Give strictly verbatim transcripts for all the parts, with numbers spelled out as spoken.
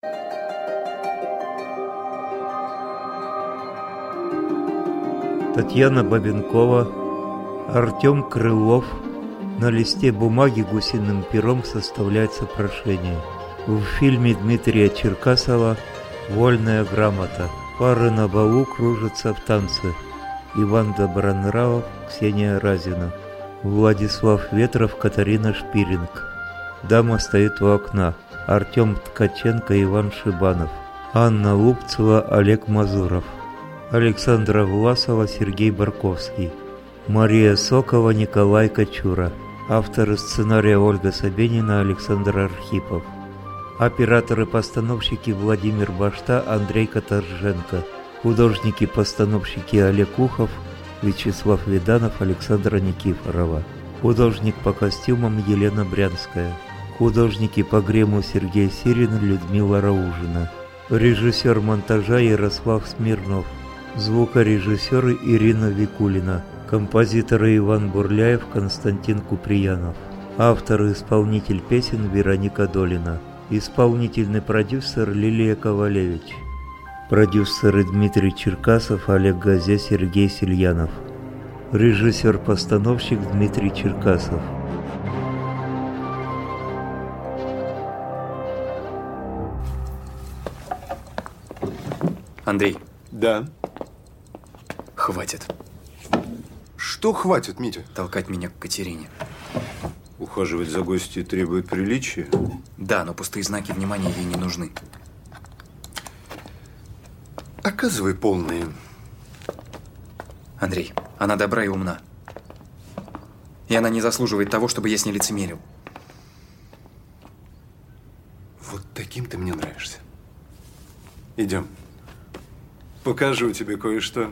Татьяна Бабенкова, Артем Крылов. На листе бумаги гусиным пером составляется прошение. В фильме Дмитрия Черкасова «Вольная грамота». Пары на балу кружатся в танце. Иван Добронравов, Ксения Разина. Владислав Ветров, Катарина Шпиринг. Дама стоит у окна. Артем Ткаченко, Иван Шибанов. Анна Лупцева, Олег Мазуров. Александра Власова, Сергей Барковский. Мария Сокова, Николай Кочура. Авторы сценария Ольга Собенина, Александр Архипов. Операторы-постановщики Владимир Башта, Андрей Каторженко. Художники-постановщики Олег Ухов, Вячеслав Виданов, Александра Никифорова. Художник по костюмам Елена Брянская. Художники по гриму Сергей Сирин, Людмила Раужина. Режиссер монтажа Ярослав Смирнов. Звукорежиссеры Ирина Викулина. Композиторы Иван Бурляев, Константин Куприянов. Автор и исполнитель песен Вероника Долина. Исполнительный продюсер Лилия Ковалевич. Продюсеры Дмитрий Черкасов, Олег Газе, Сергей Сильянов. Режиссер-постановщик Дмитрий Черкасов. Андрей. Да. Хватит. Что хватит, Митя? Толкать меня к Катерине. Ухаживать за гостьей требует приличия? Да, но пустые знаки внимания ей не нужны. Оказывай полные. Андрей, она добра и умна. И она не заслуживает того, чтобы я с ней лицемерил. Вот таким ты мне нравишься. Идем. Покажу тебе кое-что.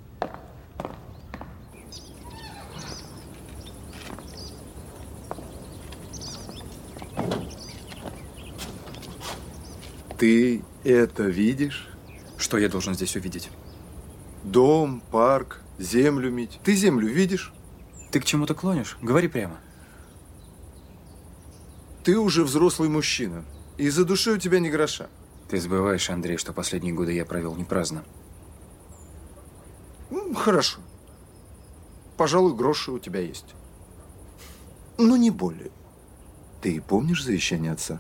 Ты это видишь? Что я должен здесь увидеть? Дом, парк, землю, Мить. Ты землю видишь? Ты к чему-то клонишь? Говори прямо. Ты уже взрослый мужчина, и за душой у тебя ни гроша. Ты забываешь, Андрей, что последние годы я провел не праздно. Ну, хорошо. Пожалуй, гроши у тебя есть. Но не более. Ты помнишь завещание отца?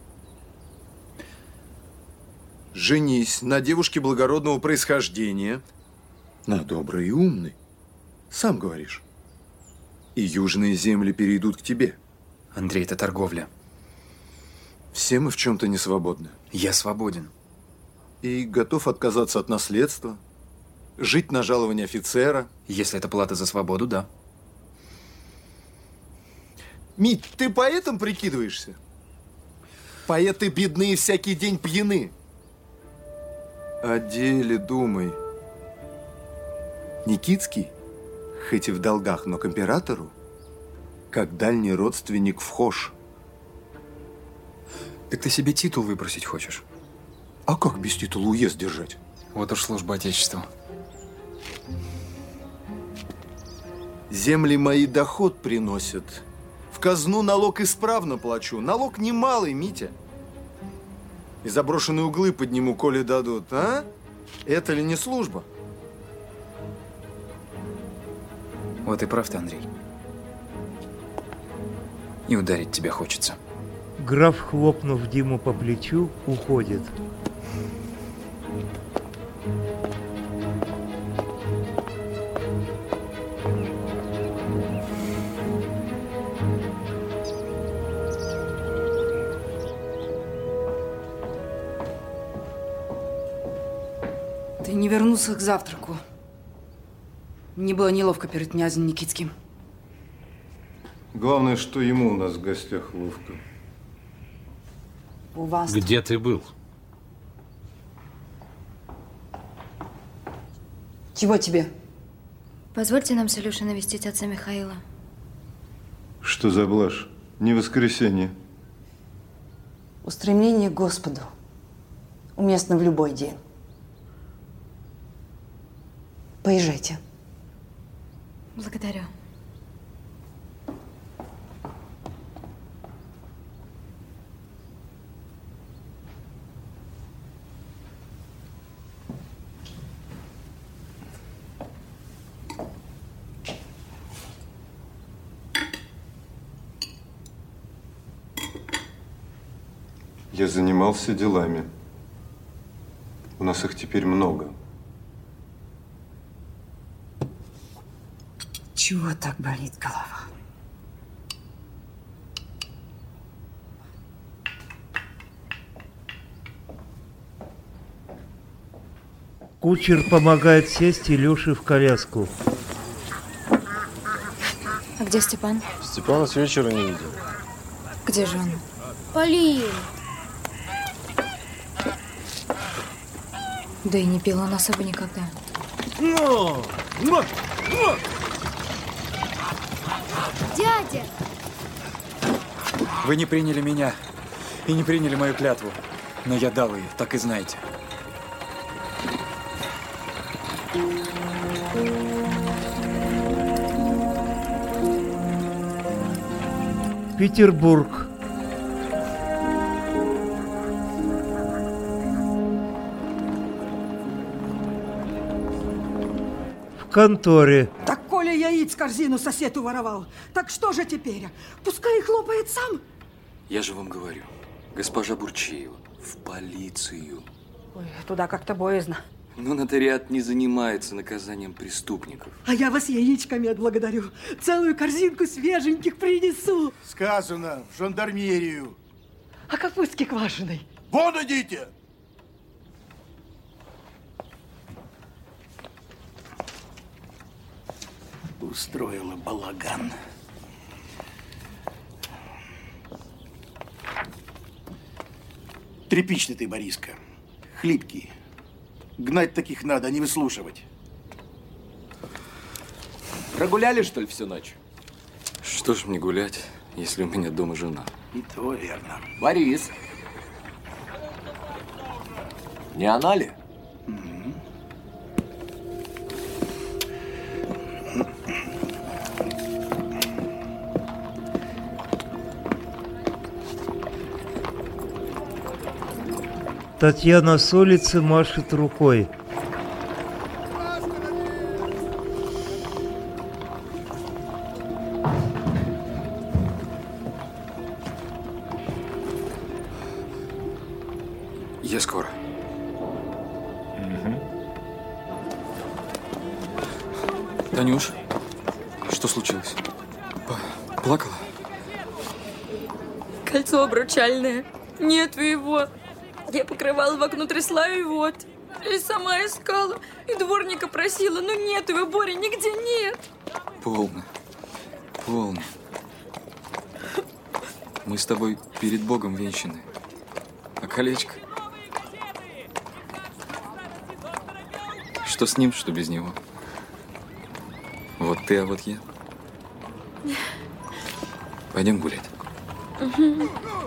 Женись на девушке благородного происхождения, на доброй и умной. Сам говоришь. И южные земли перейдут к тебе. Андрей, это торговля. Все мы в чем-то не свободны. Я свободен. И готов отказаться от наследства, жить на жалование офицера. Если это плата за свободу, да. Мить, ты поэтом прикидываешься? Поэты бедные всякий день пьяны. О деле думай. Никитский, хоть и в долгах, но к императору, как дальний родственник вхож. Так ты себе титул выпросить хочешь? А как без титула уезд держать? Вот уж служба Отечеству. Земли мои доход приносят. В казну налог исправно плачу. Налог немалый, Митя. И заброшенные углы подниму, коли дадут, а? Это ли не служба? Вот и прав ты, Андрей. И ударить тебя хочется. Граф, хлопнув Диму по плечу, уходит. Ты не вернулся к завтраку. Мне было неловко перед князем Никитским. Главное, что ему у нас в гостях ловко. У вас. Где ты был? Чего тебе? Позвольте нам с Илюшей навестить отца Михаила. Что за блажь? Не воскресенье. Устремление к Господу уместно в любой день. Поезжайте. Благодарю. Я занимался делами. У нас их теперь много. Чего так болит голова? Кучер помогает сесть Илюше в коляску. А где Степан? Степана с вечера не видел. Где же он? Полин! Да и не пил он особо никогда. Но! Но! Но! Дядя! Вы не приняли меня и не приняли мою клятву. Но я дал ее, так и знаете. Петербург. В конторе. Так Коля яиц корзину сосед уворовал. Так что же теперь? Пускай хлопает сам. Я же вам говорю, госпожа Бурчеева, в полицию. Ой, туда как-то боязно. Но нотариат не занимается наказанием преступников. А я вас яичками отблагодарю. Целую корзинку свеженьких принесу. Сказано, в жандармерию. А капустки квашеной? Вон идите! Устроила балаган. Тряпичный ты, Бориска. Хлипкий. Гнать таких надо, а не выслушивать. Прогуляли, что ли, всю ночь? Что ж мне гулять, если у меня дома жена? И то верно. Борис! Не она ли? Татьяна с улицы машет рукой. Я скоро. Танюш, что случилось? П- Плакала? Кольцо обручальное. Нет его. Я покрывала в окно, трясла и вот. И сама искала. И дворника просила. Но нет его, Боря, нигде нет. Полно. Полно. Мы с тобой перед Богом венчаны. А колечко? Что с ним, что без него? Вот ты, а вот я. Пойдем гулять. Угу.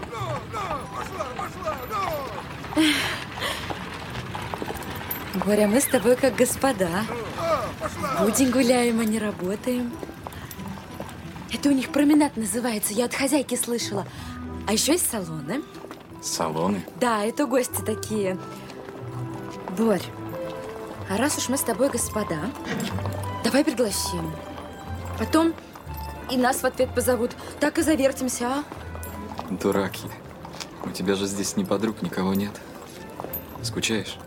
Боря, мы с тобой как господа. Будем гуляем, а не работаем. Это у них променад называется, я от хозяйки слышала. А еще есть салоны. Салоны? Да, это гости такие. Борь, а раз уж мы с тобой господа, давай пригласим. Потом и нас в ответ позовут. Так и завертимся, а? Дураки. У тебя же здесь ни подруг, никого нет. Скучаешь?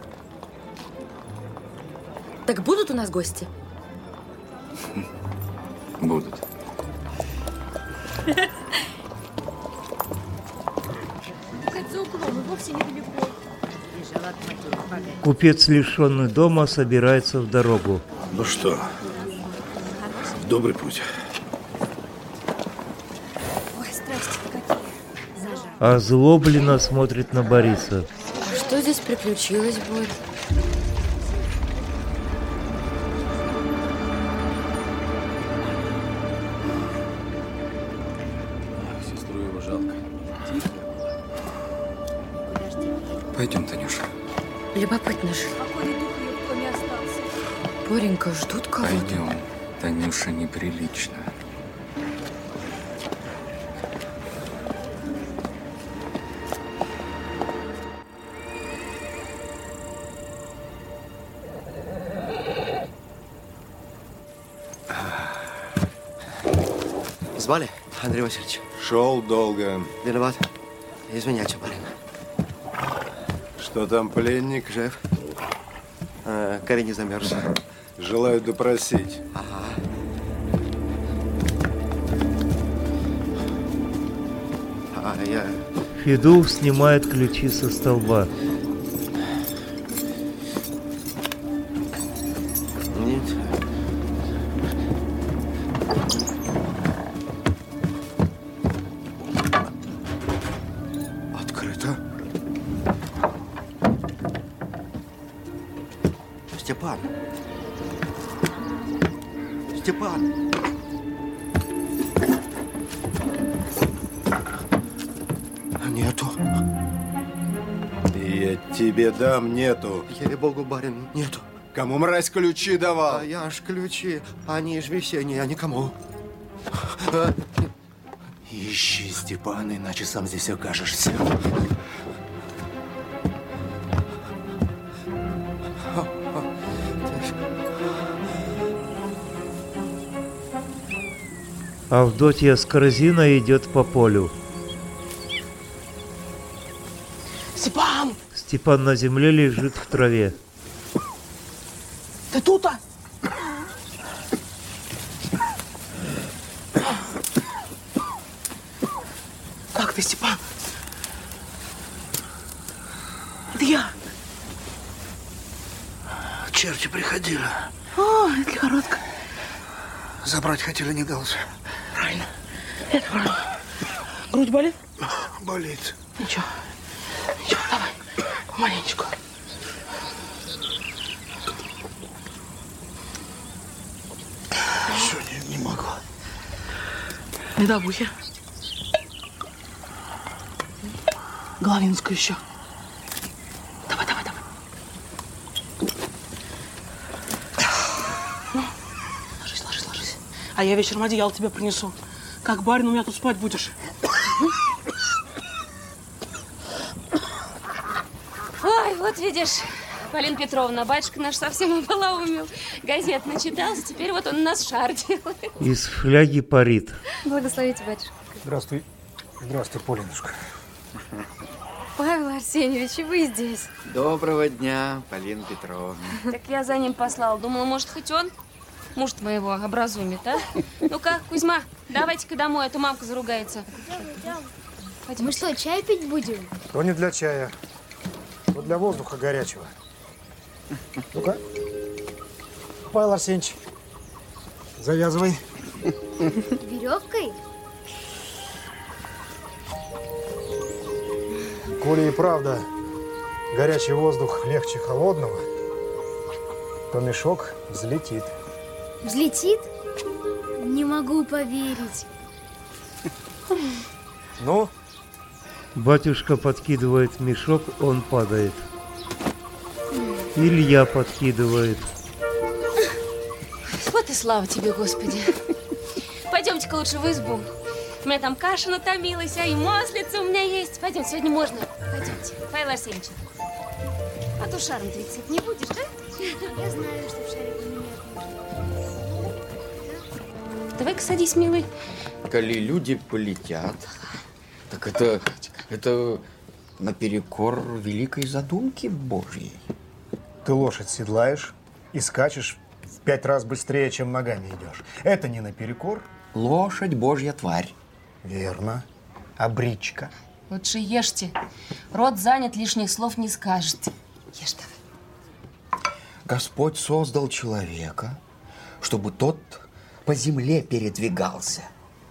Так будут у нас гости? Будут. За углом, и вовсе недалеко. Купец, лишенный дома, собирается в дорогу. Ну что, добрый путь. Ой, страсти-то какие. Озлобленно смотрит на Бориса. А что здесь приключилось, Борь? Сестру его жалко. Тихо. Пойдем, Танюша. Любопытно же. Боренька, ждут кого-то. Пойдем. Танюша, неприлично. Звали, Андрей Васильевич? Шел долго. Виноват. Извиняйте, Полина. Что там, пленник, шеф? А, Карине замерз. Желаю допросить. Ага. А, я... Федул снимает ключи со столба. Нет. Открыто. Степан. Степан. Нету. Я тебе дам, нету. Ей-богу, барин, нету. Кому мразь ключи давал? А я ж ключи, они ж весенние, а никому. А... Ищи, Степан, иначе сам здесь окажешься. Авдотья с корзиной идет по полю. Степан! Степан на земле лежит в траве. Ты тут? А? Как ты, Степан? Это я. Черти приходили. О, это лихорадка. Забрать хотели, не дался. Правильно. Это правильно. Грудь болит? Болит. Ничего. Ничего, давай. Маленечко. Все, не, не могу. Не до бухи. Головинскую еще. Давай, давай, давай. Ну, ложись, ложись, ложись. А я вечером одеяло тебе принесу. Как барин у меня тут спать будешь. Ой, вот видишь, Полина Петровна, батюшка наш совсем ополоумел. Газет начитался, теперь вот он нас шар делает. Из фляги парит. Благословите, батюшка. Здравствуй. Здравствуй, Полинушка. Павел Арсеньевич, и вы здесь. Доброго дня, Полина Петровна. Так я за ним послала. Думала, может, хоть он муж твоего образумит, а? Ну-ка, Кузьма, давайте-ка домой, а то мамка заругается. Пойдем. Мы что, чай пить будем? То не для чая, то для воздуха горячего. Ну-ка, Павел Арсеньевич, завязывай. Веревкой? Коли и правда горячий воздух легче холодного, то мешок взлетит. Взлетит? Не могу поверить. Ну? Батюшка подкидывает мешок, он падает. Илья подкидывает. Вот и слава тебе, Господи. Пойдемте-ка лучше в избу. У меня там каша натомилась, а и маслица у меня есть. Пойдем, сегодня можно. Пойдемте, Павел Арсеньевич. А то шаром тридцать не будешь, да? Я знаю, что в шаре поменять. Давай-ка садись, милый. Коли люди полетят, так это, это наперекор великой задумки Божьей. Ты лошадь седлаешь и скачешь в пять раз быстрее, чем ногами идешь. Это не наперекор? Лошадь Божья тварь. Верно. А бричка? Лучше ешьте. Рот занят, лишних слов не скажете. Ешь давай. Господь создал человека, чтобы тот по земле передвигался.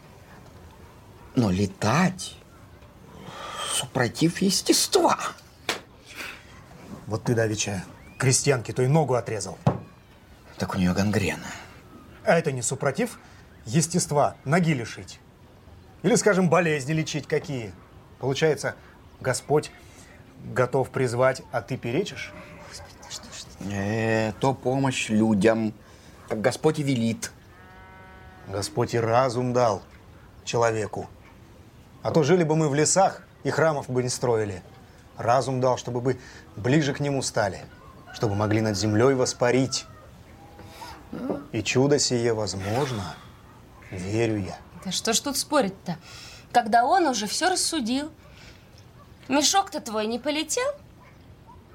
Но летать супротив естества. Вот ты, давеча, крестьянке той ногу отрезал. Так у нее гангрена. А это не супротив естества ноги лишить? Или, скажем, болезни лечить какие? Получается, Господь готов призвать, а ты перечишь? Господи, да что ж ты? Э, то помощь людям, как Господь и велит. Господь и разум дал человеку. А то жили бы мы в лесах и храмов бы не строили. Разум дал, чтобы бы ближе к нему стали, чтобы могли над землей воспарить. И чудо сие возможно, верю я. Да что ж тут спорить-то? Когда он уже все рассудил. Мешок-то твой не полетел?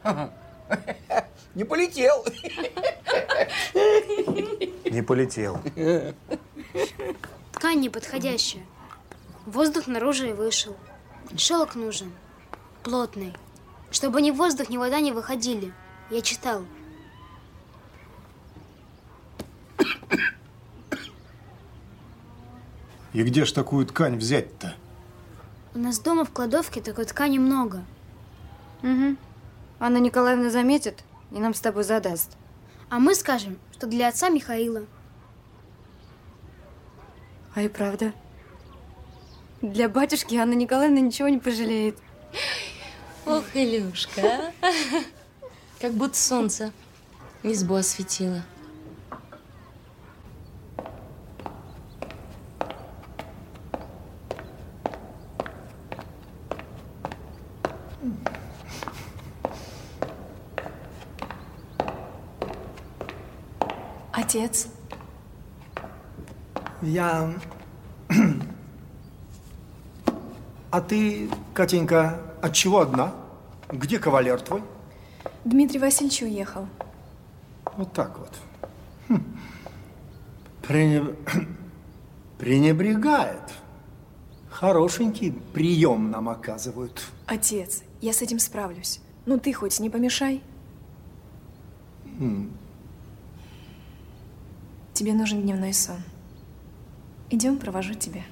Не полетел. Не полетел. Ткань неподходящая. Воздух наружу и вышел. Шелк нужен. Плотный. Чтобы ни воздух, ни вода не выходили. Я читал. И где ж такую ткань взять-то? У нас дома в кладовке такой ткани много. Угу. Анна Николаевна заметит и нам с тобой задаст. А мы скажем, что для отца Михаила. А и правда. Для батюшки Анна Николаевна ничего не пожалеет. Ох, Илюшка, а? Как будто солнце избу осветило. Отец. Я... А ты, Катенька, от чего одна? Где кавалер твой? Дмитрий Васильевич уехал. Вот так вот. Хм. Пренеб... Пренебрегает. Хорошенький прием нам оказывают. Отец, я с этим справлюсь. Ну ты хоть не помешай. Хм. Тебе нужен дневной сон. Идем, провожу тебя.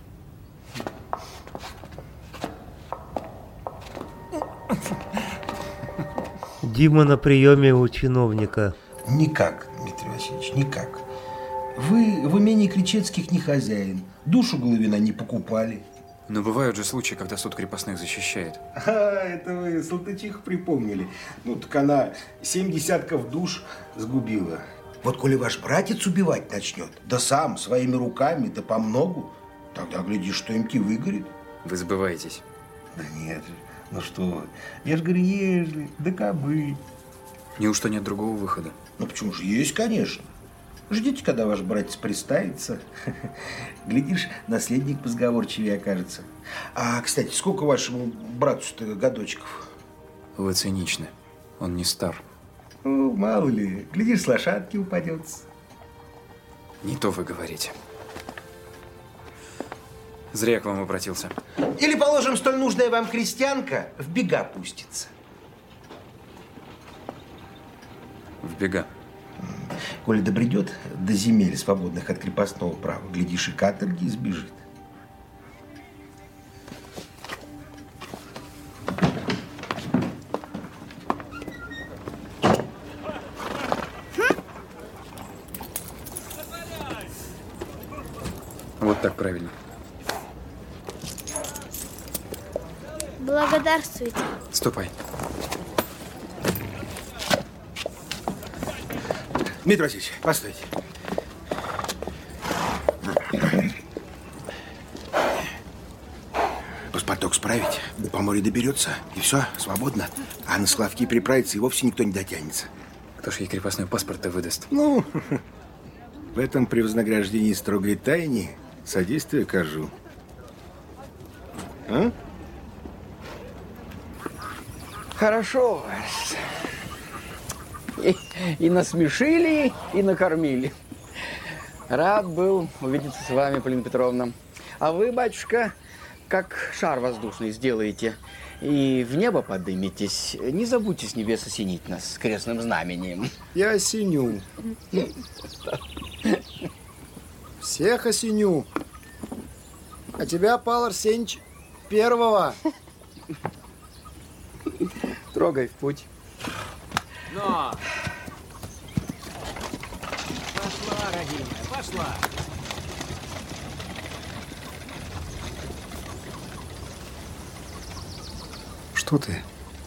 Дима на приеме у чиновника. Никак, Дмитрий Васильевич, никак. Вы в имении Кричецких не хозяин. Душу Головина не покупали. Но бывают же случаи, когда суд крепостных защищает. А, это вы Салтычиху припомнили. Ну, так она семь десятков душ сгубила. Вот коли ваш братец убивать начнет, да сам, своими руками, да по многу, тогда, глядишь, что имки выгорит. Вы забываетесь. Да нет же, ну что вы. Я ж говорю, ежели, да кабы. Неужто нет другого выхода? Ну, почему же? Есть, конечно. Ждите, когда ваш братец приставится. Глядишь, наследник позговорчивее окажется. А, кстати, сколько вашему братцу-то годочков? Вы циничны. Он не стар. Ну, мало ли. Глядишь, с лошадки упадется. Не то вы говорите. Зря я к вам обратился. Или, положим, столь нужная вам крестьянка в бега пустится. В бега? Коли добредет до земель, свободных от крепостного права, глядишь, и каторги избежит. Вот так правильно. Благодарствуйте. Ступай. Дмитрий Васильевич, постойте. Паспорток справить, до Поморья доберется, и все, свободно. А на Славки переправиться и вовсе никто не дотянется. Кто ж ей крепостной паспорт-то выдаст? Ну, в этом при вознаграждении строгой тайне содействие окажу. А? Хорошо. И, и насмешили, и накормили. Рад был увидеться с вами, Полина Петровна. А вы, батюшка, как шар воздушный сделаете и в небо подыметесь. Не забудьте с небес осенить нас крестным знамением. Я осеню. Всех осеню. А тебя, Павел Арсеньевич, первого. Трогай в путь. Но! Пошла, родимая, пошла! Что ты?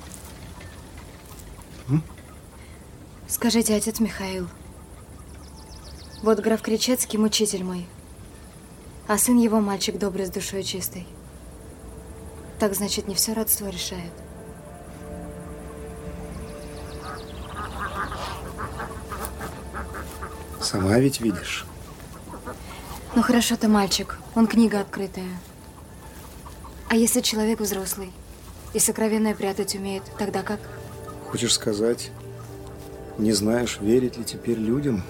М? Скажите, отец Михаил, вот граф Кричецкий мучитель мой, а сын его мальчик добрый, с душой чистой. Так, значит, не все родство решает. Сама ведь видишь. Ну хорошо-то мальчик, он книга открытая. А если человек взрослый и сокровенное прятать умеет, тогда как? хочешь сказать, не знаешь, верить ли теперь людям?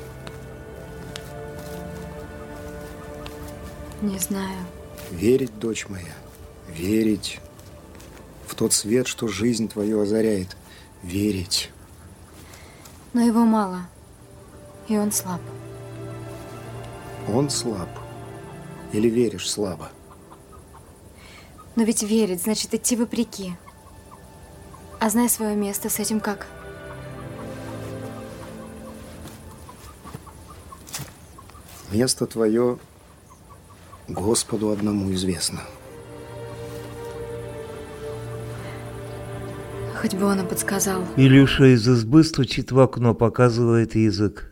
Не знаю. Верить, дочь моя, верить в тот свет, что жизнь твою озаряет. Верить. Но его мало. И он слаб. Он слаб. Или веришь слабо? Но ведь верить значит идти вопреки. А зная свое место, с этим как? Место твое Господу одному известно. Хоть бы он и подсказал. Илюша из избы стучит в окно, показывает язык.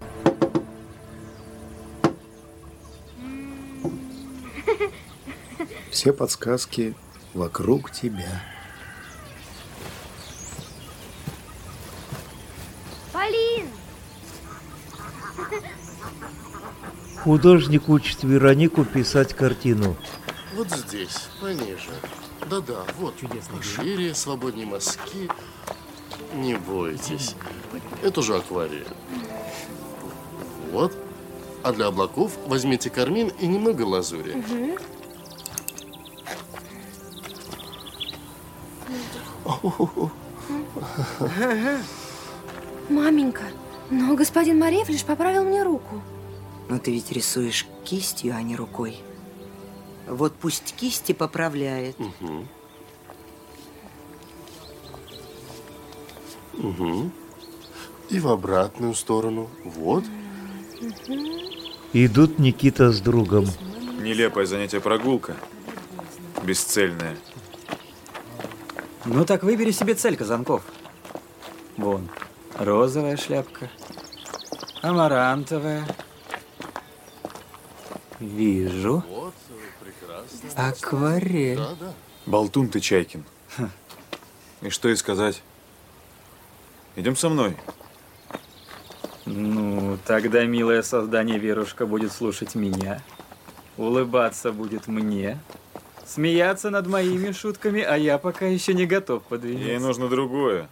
Все подсказки вокруг тебя. Полин! Художник учит Веронику писать картину. Вот здесь, пониже. Да-да, вот. Шире, свободнее мазки. Не бойтесь. Это же акварель. Вот. А для облаков возьмите кармин и немного лазури. Угу. Маменька, но господин Мареев лишь поправил мне руку. Но ты ведь рисуешь кистью, а не рукой. Вот пусть кисти поправляет. Угу. Угу. И в обратную сторону. Вот. Идут Никита с другом. Нелепое занятие прогулка. Бесцельное. Ну так выбери себе цель, Казанков. Вон, розовая шляпка, амарантовая. Вижу. Вот, прекрасно. Акварель. Да, да. Болтун ты, Чайкин. И что и сказать? Идем со мной. Ну, тогда милое создание Верушка будет слушать меня, улыбаться будет мне, смеяться над моими шутками, а я пока еще не готов подвинуться. Ей нужно другое.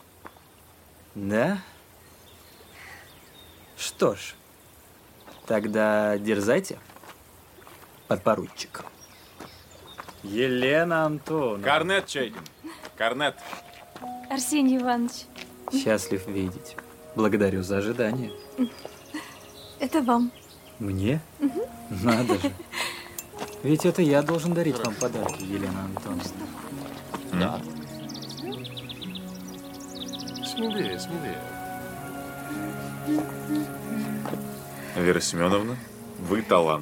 Да? Что ж, тогда дерзайте, подпоручик. Елена Антоновна. Корнет, Чайкин. Корнет. Арсений Иванович. Счастлив видеть. Благодарю за ожидание. Это вам. Мне? Угу. Надо же. Ведь это я должен дарить вам подарки, Елена Антоновна. Да. Смелее, смелее. Вера Семеновна, вы талант.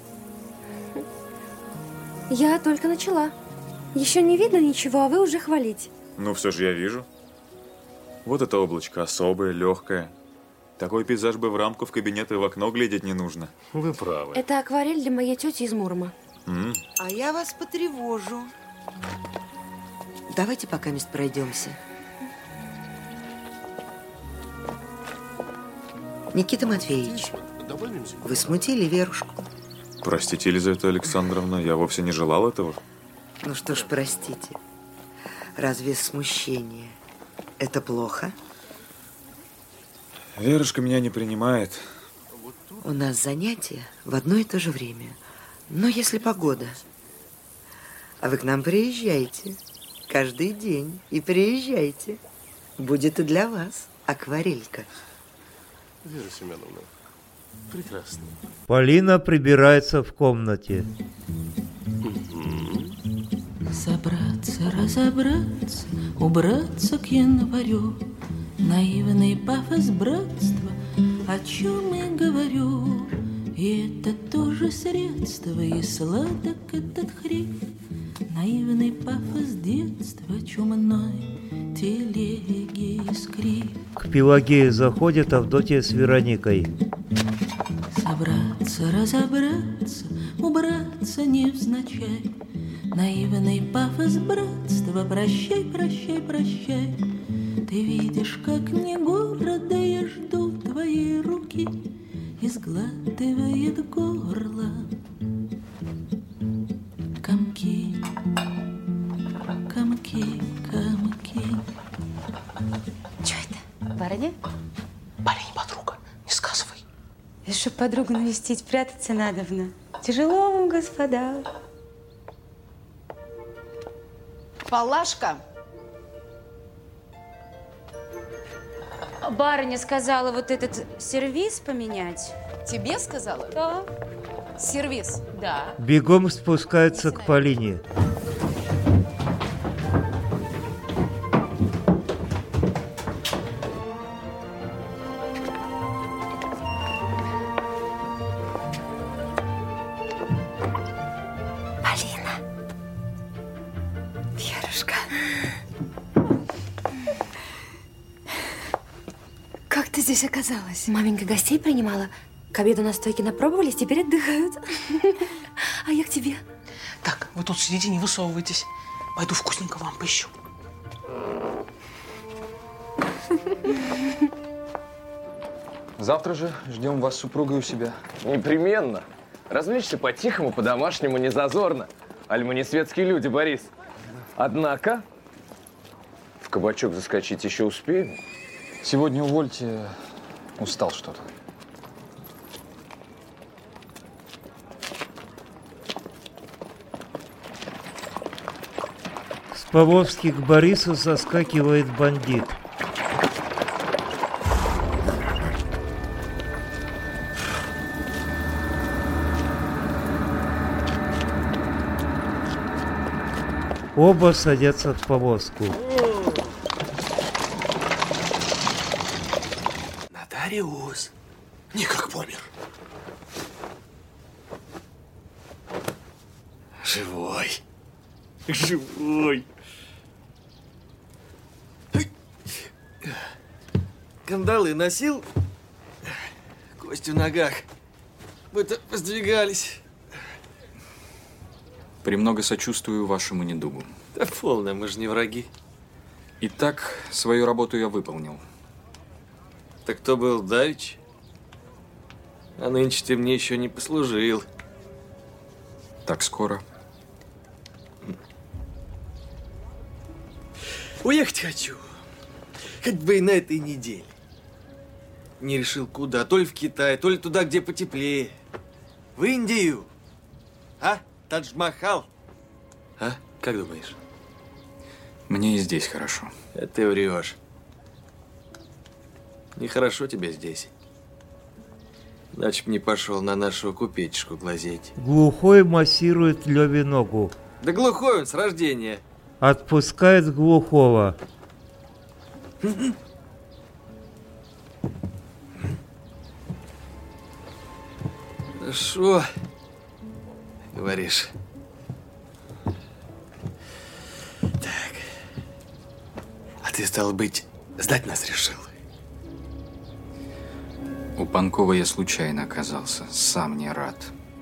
Я только начала. Еще не видно ничего, а вы уже хвалите. Ну, все же я вижу. Вот это облачко особое, легкое. Такой пейзаж бы в рамку в кабинет и в окно глядеть не нужно. Вы правы. Это акварель для моей тети из Мурома. М? А я вас потревожу. Давайте пока мест пройдемся. Никита Матвеевич, вы смутили Верушку? Простите, Елизавета Александровна, я вовсе не желал этого. Ну что ж, простите. Разве смущение – это плохо? Верушка меня не принимает. У нас занятия в одно и то же время. Но если погода. А вы к нам приезжайте. Каждый день. И приезжайте. Будет и для вас акварелька. Вера Семеновна, прекрасно. Полина прибирается в комнате. Собраться, разобраться, убраться к январю. Наивный пафос братства, о чем я говорю. И это тоже средство, и сладок этот хрип. Наивный пафос детства, чумной телеги и скрип. К Пелагее заходят Авдотья с Вероникой. Собраться, разобраться, убраться невзначай. Наивный пафос братства, прощай, прощай, прощай. Ты видишь, как мне города я жду твоей руки, и сглатывает горло комки, комки, комки. Что это? Барыня? Полине подруга, не сказывай. Это чтоб подругу навестить, прятаться надобно. Тяжело вам, господа. Палашка. Барыня сказала вот этот сервиз поменять. Тебе сказала? Да. Сервиз? Да. Бегом спускается к Полине. Полина. Верушка. Как ты здесь оказалась? Маменька гостей принимала. К обеду на стойке напробовались, теперь отдыхают. А я к тебе. Так, вы тут сидите, не высовывайтесь. Пойду вкусненько вам поищу. Завтра же ждем вас с супругой у себя. Непременно. Развлечься по-тихому, по-домашнему, не зазорно. Аль мы не светские люди, Борис. Однако, в кабачок заскочить еще успеем. Сегодня увольте, устал что-то. С повозки к Борису соскакивает бандит. Оба садятся в повозку. Нотариус. Никак помер. Живой. Живой. Кандалы носил, кости в ногах, будто сдвигались. Премного сочувствую вашему недугу. Да полно, мы же не враги. Итак, свою работу я выполнил. Так кто был давич? А нынче ты мне еще не послужил. Так скоро? Уехать хочу. Хоть бы и на этой неделе. Не решил куда. То ли в Китай, то ли туда, где потеплее. В Индию. А? Тадж-Махал. А? Как думаешь? Мне и здесь хорошо. Это ты врешь. Нехорошо тебе здесь. Иначе б не пошел на нашу купечку глазеть. Глухой массирует Леве ногу. Да глухой он с рождения. Отпускает глухого. Хорошо, говоришь. Так. А ты, стало быть, сдать нас решил? У Панкова я случайно оказался. Сам не рад.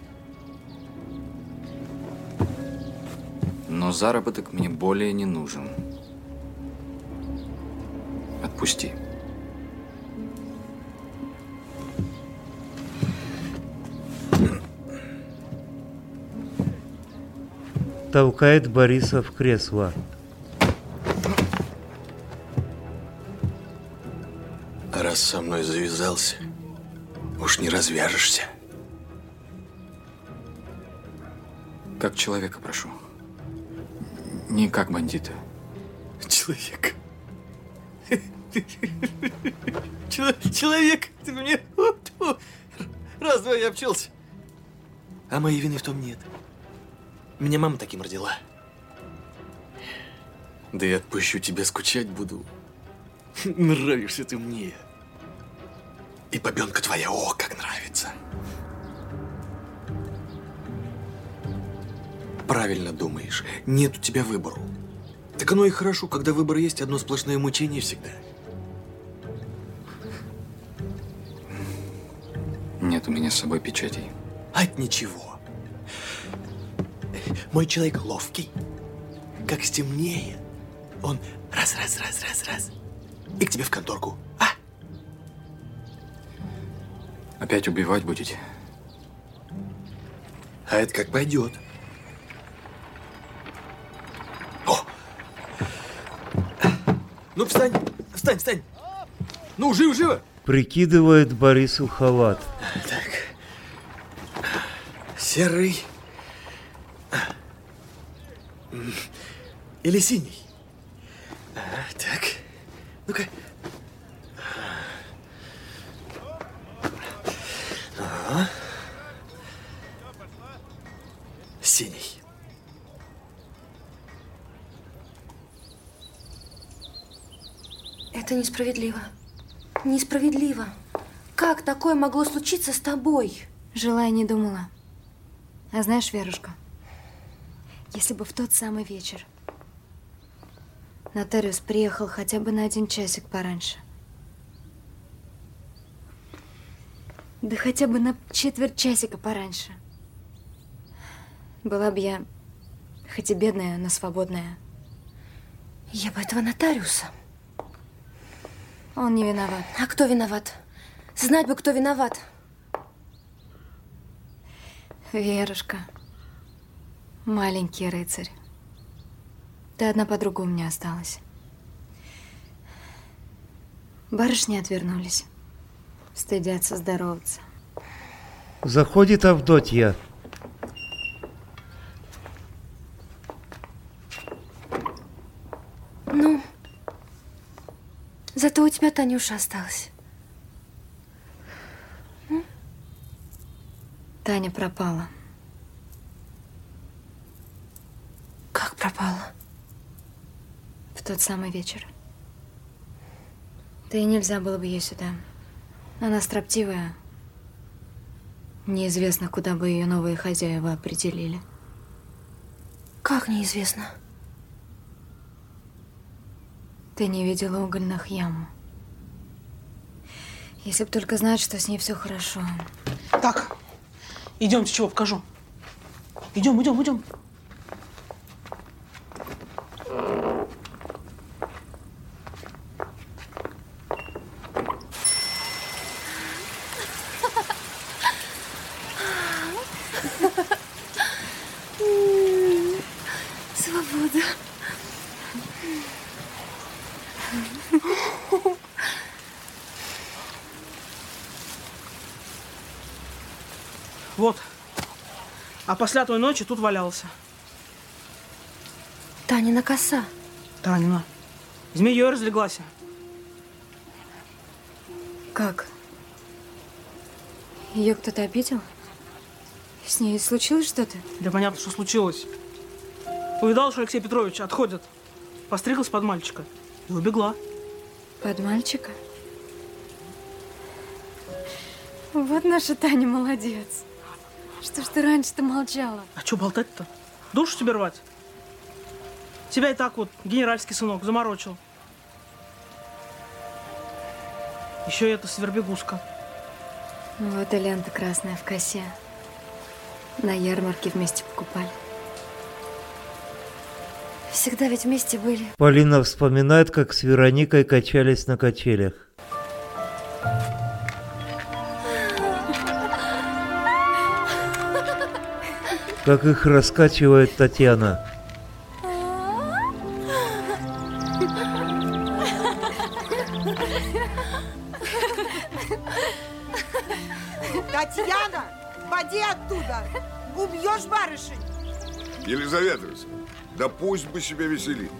Но заработок мне более не нужен. Отпусти. Толкает Бориса в кресло. А раз со мной завязался, уж не развяжешься. Как человека прошу. Не как бандита. Человек. Человек, ты мне... Раз-два я обчелся. А моей вины в том нет. Меня мама таким родила. Да и отпущу тебя, скучать буду. Нравишься ты мне. И бабенка твоя, о, как нравится. Правильно думаешь, нет у тебя выбора. Так оно и хорошо, когда выбор есть, одно сплошное мучение всегда. Нет у меня с собой печатей. От ничего. Мой человек ловкий. Как стемнеет, он раз, раз, раз, раз, раз. И к тебе в конторку. А? Опять убивать будете? А это как пойдет. О! Ну, встань. Встань, встань! Ну, живо, живо! Прикидывает Борису халат. Так. Серый. Или синий? Так. Ну-ка. Ага. Синий. Это несправедливо. Несправедливо. Как такое могло случиться с тобой? Жила и не думала. А знаешь, Верушка, если бы в тот самый вечер нотариус приехал хотя бы на один часик пораньше, да хотя бы на четверть часика пораньше, была бы я хоть и бедная, но свободная. Я бы этого нотариуса. Он не виноват. А кто виноват? Знать бы, кто виноват. Верушка, маленький рыцарь. Ты одна подруга у меня осталась. Барышни отвернулись. Стыдятся здороваться. Заходит Авдотья. Ну, зато у тебя Танюша осталась. М? Таня пропала. Как пропала? В тот самый вечер. Да и нельзя было бы ей сюда. Она строптивая. Неизвестно, куда бы ее новые хозяева определили. Как неизвестно? Ты не видела угольных ям. Если б только знать, что с ней все хорошо. Так, идемте, чего покажу. Идем, идем, идем. Свобода. Вот. А после той ночи тут валялся. Танина коса. Танина. Змеей разлеглась. Как? Ее кто-то обидел? С ней случилось что-то? Да понятно, что случилось. Увидал, что Алексей Петрович отходит. Постриглась под мальчика и убегла. Под мальчика? Вот наша Таня молодец. Что ж ты раньше-то молчала? А что болтать-то? Душу тебе рвать? Тебя и так вот генеральский сынок заморочил. Еще и эта свербегуска. Вот и лента красная в косе. На ярмарке вместе покупали. Всегда ведь вместе были. Полина вспоминает, как с Вероникой качались на качелях. Как их раскачивает Татьяна. Татьяна, поди оттуда! Убьешь барышень! Елизавета, да пусть бы себе веселится.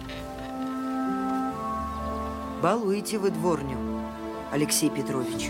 Балуете вы дворню, Алексей Петрович.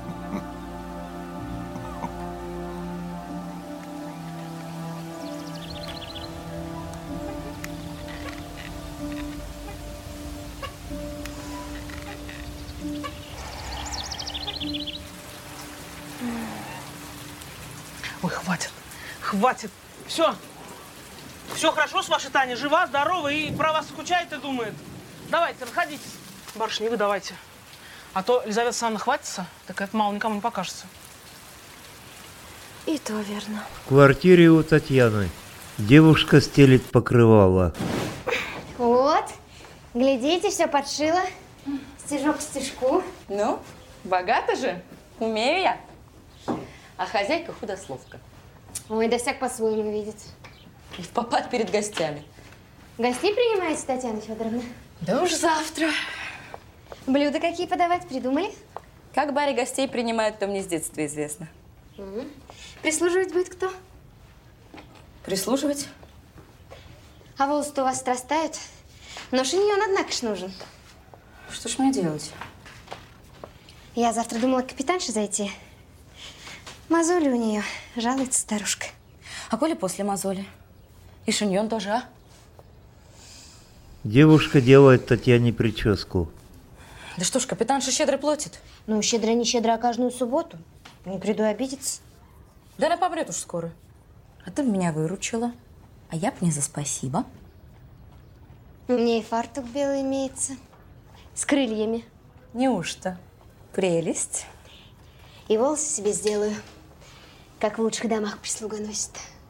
Ой, хватит, хватит. Все. Все хорошо с вашей Таней. Жива, здорова и про вас скучает и думает. Давайте, расходитесь. Барышни, вы давайте. А то Елизавета Александровна хватится, так это мало никому не покажется. И то верно. В квартире у Татьяны девушка стелит покрывало. Вот, глядите, все подшила. Стежок к стежку. Ну, богато же. Умею я. А хозяйка худословка. Ой, да всяк по-своему видит. И в попад перед гостями. Гостей принимаете, Татьяна Федоровна? Да уж завтра. Блюда какие подавать придумали? Как Барри гостей принимают, то мне с детства известно. Угу. Прислуживать будет кто? Прислуживать? А волосы-то у вас отрастают. Но шиньон, однако ж, нужен. Что ж мне делать? Я завтра думала к капитанше зайти. Мозоли у нее. Жалуется старушка. А коли после мозоли? И шиньон тоже, а? Девушка делает Татьяне прическу. Да что ж, капитанша щедро платит. Ну, щедро не щедро, а каждую субботу. Не приду обидеться. Да она помрет уж скоро. А ты меня выручила. А я б не за спасибо. У меня и фартук белый имеется. С крыльями. Неужто? Прелесть. И волосы себе сделаю, как в лучших домах прислуга носит.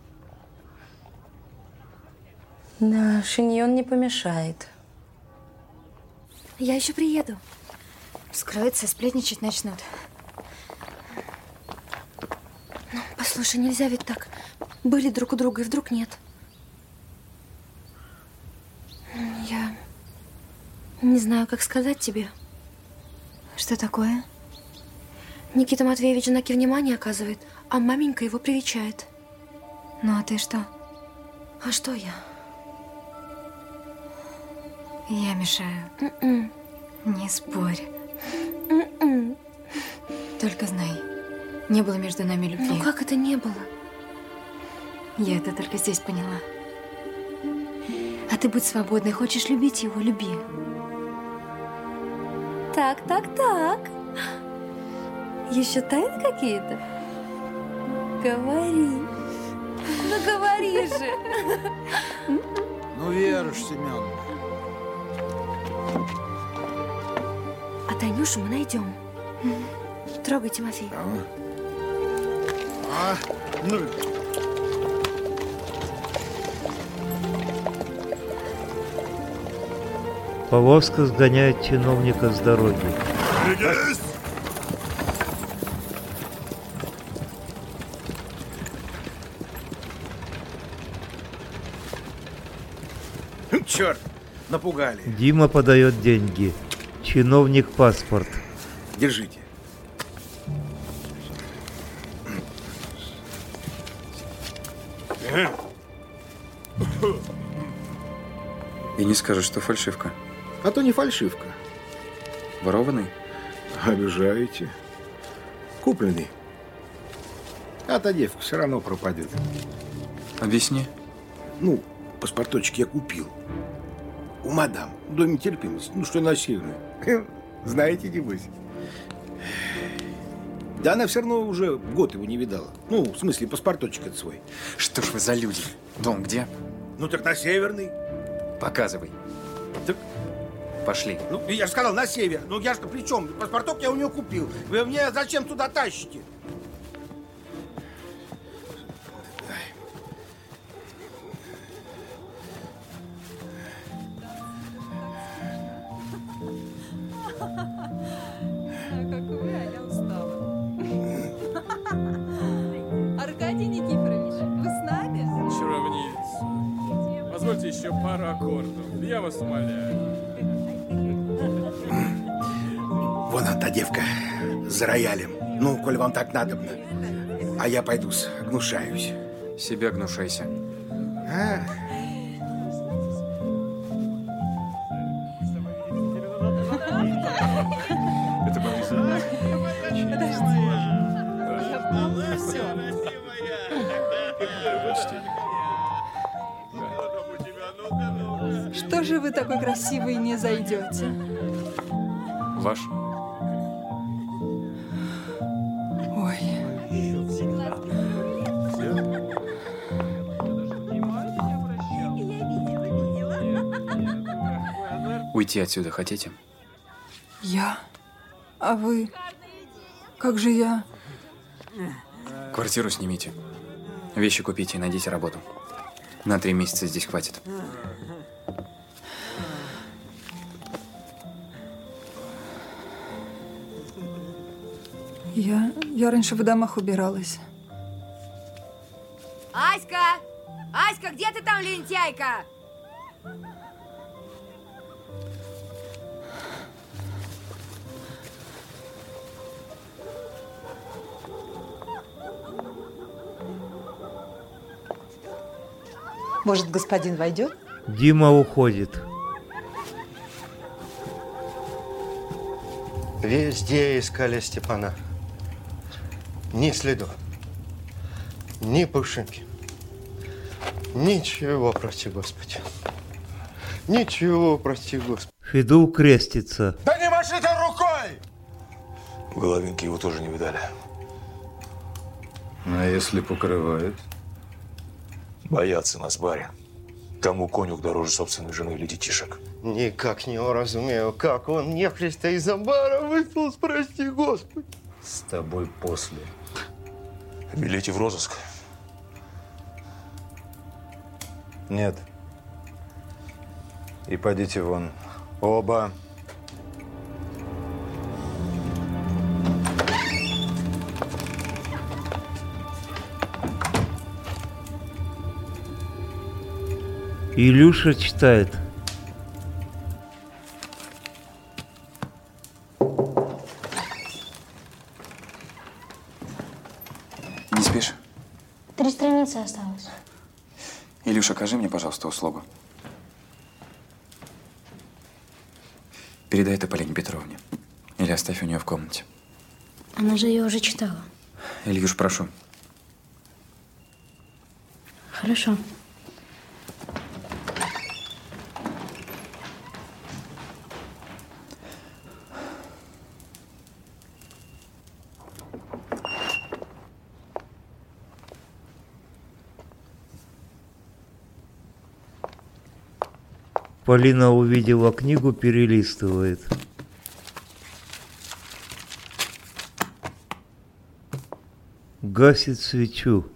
Да, шиньон не помешает. Я еще приеду. Скроются, сплетничать начнут. Ну, послушай, нельзя ведь так. Были друг у друга, и вдруг нет. Я не знаю, как сказать тебе. Что такое? Никита Матвеевич знаки внимания оказывает, а маменька его привечает. Ну, а ты что? А что я? Я мешаю. Mm-mm. Не спорь. Mm-mm. Только знай, не было между нами любви. Ну как это не было? Я это только здесь поняла. А ты будь свободной, хочешь любить его, люби. Так, так, так. Еще тайны какие-то? Говори. Ну говори же. Ну, Веруш Семеновна. А Танюшу мы найдем. Трогай, Тимофей. А, ну... Повозка сгоняет чиновника с дороги. Берегись! Черт, напугали. Дима подает деньги. Чиновник паспорт. Держите. И не скажешь, что фальшивка. А то не фальшивка. Ворованный? Обижаете. Купленный. А та девка все равно пропадет. Объясни. Ну, паспорточек я купил. У мадам. В доме терпимости. Ну, что на Северной. Знаете, небось. Да она все равно уже год его не видала. Ну, в смысле, паспорточек это свой. Что ж вы за люди? Дом где? Ну, так на Северной. Показывай. Так... Пошли. Ну, я же сказал, на север. Ну, я что, при чем? Паспорток я у нее купил. Вы мне зачем туда тащите? Аркадий Никифорович, вы с нами? Чаровница. Позвольте еще пару аккордов. Я вас умоляю. Вон она, та девка за роялем. Ну, коль вам так надобно. А я пойду гнушаюсь. Себя гнушайся. А? Это повезло. Подожди. Что же вы такой красивый не зайдете? Ваш? Ой. Уйти отсюда хотите? Я? А вы? Как же я? Квартиру снимите. Вещи купите и найдите работу. На три месяца здесь хватит. Я, я раньше в домах убиралась. Аська! Аська, где ты там, лентяйка? Может, господин войдет? Дима уходит. Везде искали Степана. Ни следу, ни пушинки. Ничего, прости Господи. Ничего, прости Господи. Федул крестится. Да не маши ты рукой! В Головинке его тоже не видали. А если покрывают? Боятся нас, барин. Кому конюх дороже собственной жены или детишек? Никак не уразумею, как он нехриста из амбара выслал, прости Господи. С тобой после. Билете в розыск? Нет. И пойдите вон. Оба. Илюша читает. Не спишь? Три страницы осталось. Илюша, окажи мне, пожалуйста, услугу. Передай это Полине Петровне. Или оставь у нее в комнате. Она же ее уже читала. Ильюш, прошу. Хорошо. Полина увидела книгу, перелистывает. Гасит свечу.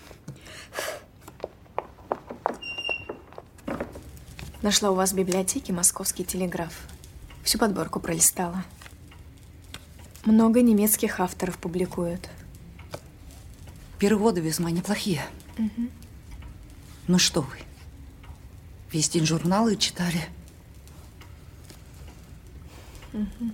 Нашла у вас в библиотеке «Московский телеграф». Всю подборку пролистала. Много немецких авторов публикуют. Переводы весьма неплохие. Угу. Ну что вы, весь день журналы читали? Угу.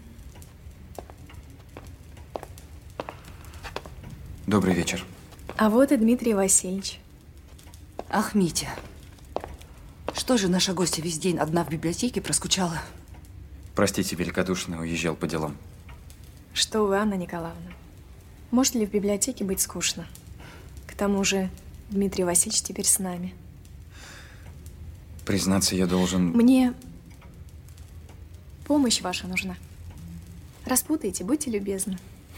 Добрый вечер. А вот и Дмитрий Васильевич. Ах, Митя, что же наша гостья весь день одна в библиотеке проскучала? Простите, великодушно уезжал по делам. Что вы, Анна Николаевна? Может ли в библиотеке быть скучно? К тому же Дмитрий Васильевич теперь с нами. Признаться, я должен… Мне помощь ваша нужна. Распутайте, будьте любезны.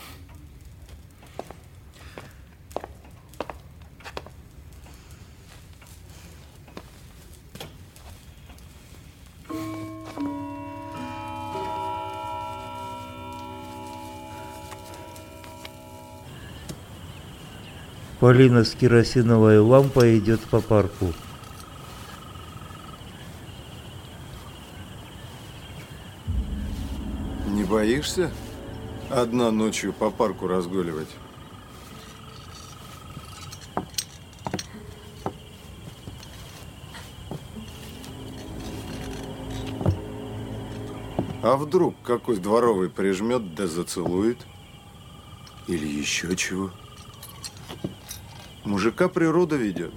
Полина с керосиновой лампой идет по парку. Не боишься одна ночью по парку разгуливать? А вдруг какой дворовый прижмет да зацелует? Или еще чего? Мужика природа ведет.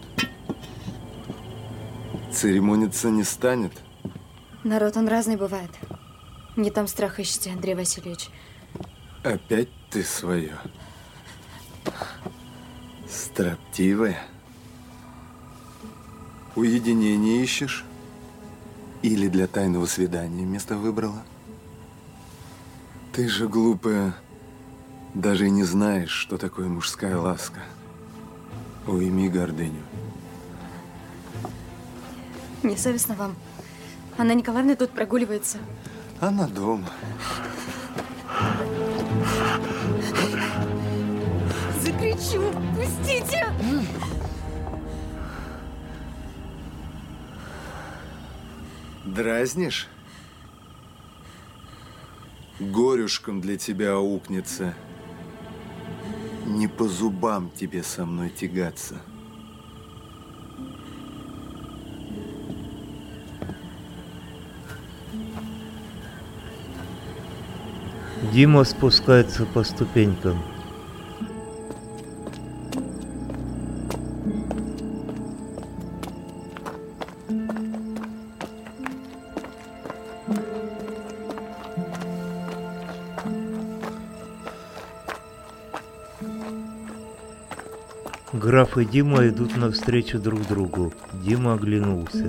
Церемониться не станет. Народ, он разный бывает. Не там страх ищите, Андрей Васильевич. Опять ты свое. Строптивая. Уединение ищешь? Или для тайного свидания место выбрала? Ты же, глупая, даже и не знаешь, что такое мужская ласка. Уйми гордыню. Мне совестно вам. Анна Николаевна тут прогуливается. Она дома. Закричу! Пустите! Дразнишь? Горюшком для тебя аукнется. Не по зубам тебе со мной тягаться. Дима спускается по ступенькам. Граф и Дима идут навстречу друг другу. Дима оглянулся.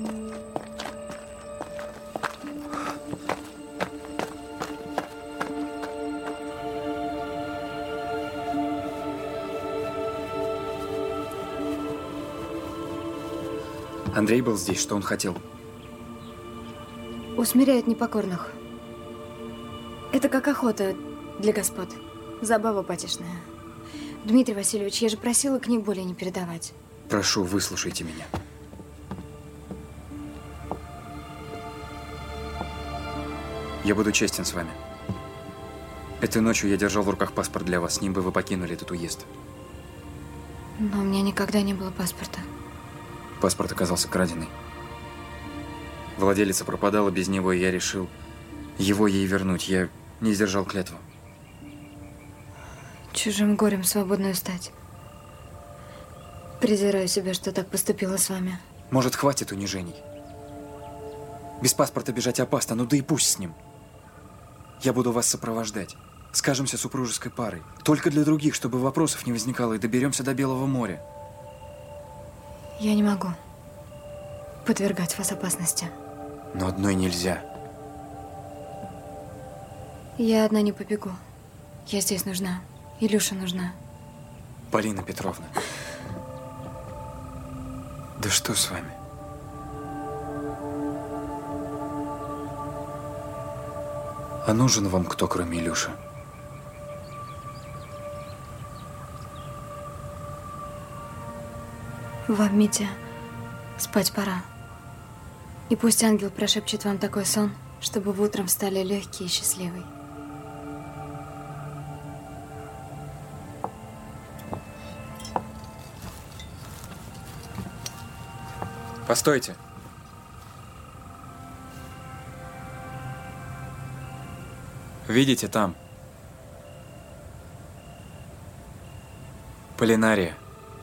Андрей был здесь. Что он хотел? Усмиряет непокорных. Это как охота для господ. Забава потешная. Дмитрий Васильевич, я же просила книг более не передавать. Прошу, выслушайте меня. Я буду честен с вами. Этой ночью я держал в руках паспорт для вас. С ним бы вы покинули этот уезд. Но у меня никогда не было паспорта. Паспорт оказался краденый. Владелица пропадала без него, и я решил его ей вернуть. Я не сдержал клятву. Чужим горем свободную стать. Презираю себя, что так поступила с вами. Может, хватит унижений? Без паспорта бежать опасно, ну да и пусть с ним. Я буду вас сопровождать. Скажемся супружеской парой. Только для других, чтобы вопросов не возникало, и доберемся до Белого моря. Я не могу подвергать вас опасности. Но одной нельзя. Я одна не побегу. Я здесь нужна. Илюша нужна. Полина Петровна. Да что с вами? А нужен вам кто, кроме Илюши? Вам, Митя, спать пора. И пусть ангел прошепчет вам такой сон, чтобы вы утром стали легкий и счастливый. Постойте. Видите там? Полинария.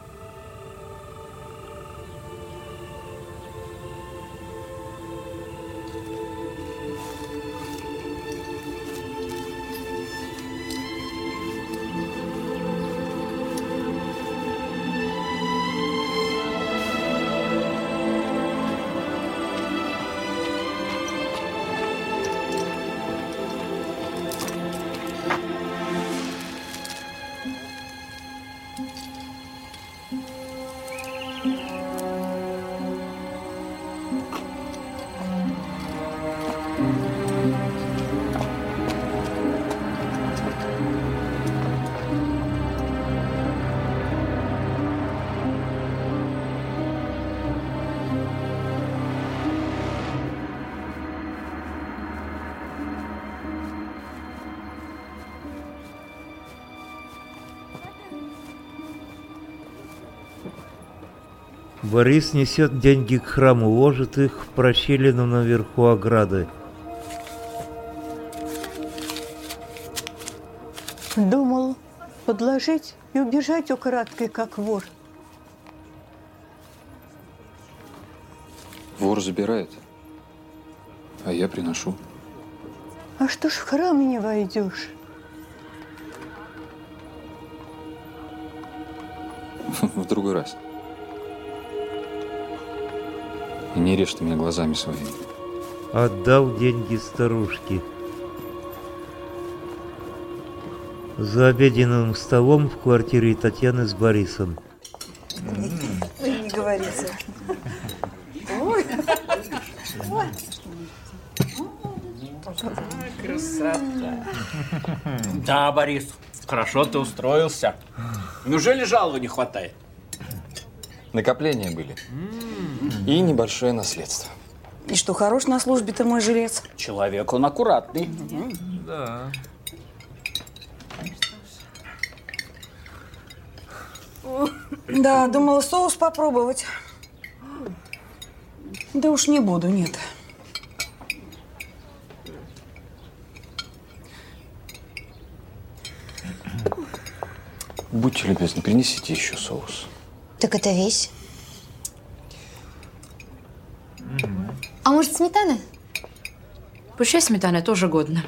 Борис несет деньги к храму, ложит их в прощелину наверху ограды. Думал подложить и убежать украдкой, как вор. Вор забирает, а я приношу. А что ж в храм не войдешь? В другой раз. И не режь ты меня глазами своими. Отдал деньги старушке. За обеденным столом в квартире Татьяны с Борисом. Не говорите. Ой. Красота. Да, Борис, хорошо ты устроился. Неужели жалования не хватает? Накопления были. И небольшое наследство. И что, хорош на службе-то мой жилец? Человек он аккуратный. Да. Да, думала соус попробовать. Да уж не буду, нет. Будьте любезны, принесите еще соус. Так это весь. А может, сметана? Пущай сметана, тоже годно.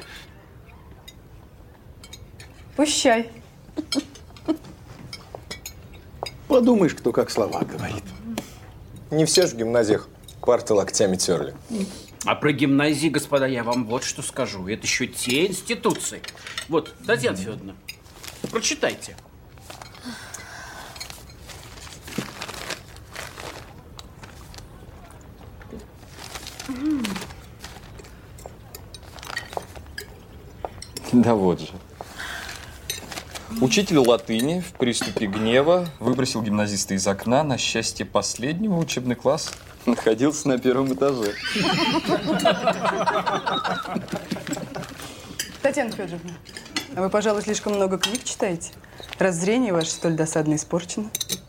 Пущай. подумаешь, кто как слова говорит. Не все же в гимназиях парты локтями терли. А про гимназии, господа, я вам вот что скажу. Это еще те институции. Вот, Татьяна Федоровна, прочитайте. Да вот же. Учитель латыни в приступе гнева выбросил гимназиста из окна. На счастье последнего учебный класс находился на первом этаже. Татьяна Федоровна, а вы, пожалуй, слишком много книг читаете? Раз зрение ваше столь досадно испорчено.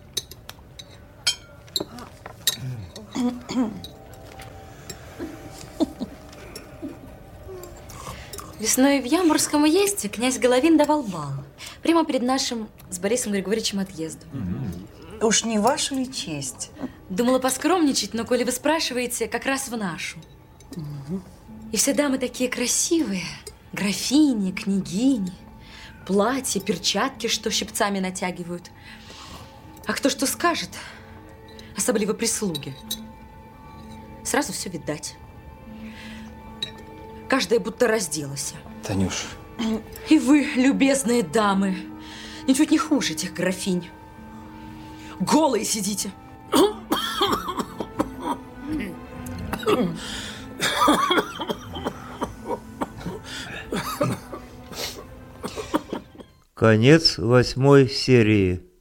Весной в Ямбургском уезде князь Головин давал бал. Прямо перед нашим с Борисом Григорьевичем отъездом. Mm-hmm. Уж не ваша ли честь? Думала поскромничать, но, коли вы спрашиваете, как раз в нашу. Mm-hmm. И все дамы такие красивые. Графини, княгини. Платья, перчатки, что щипцами натягивают. А кто что скажет, особливо прислуги, сразу все видать. Каждая будто разделась. Танюш. И вы, любезные дамы, ничуть не хуже этих графинь. Голые сидите. Конец восьмой серии.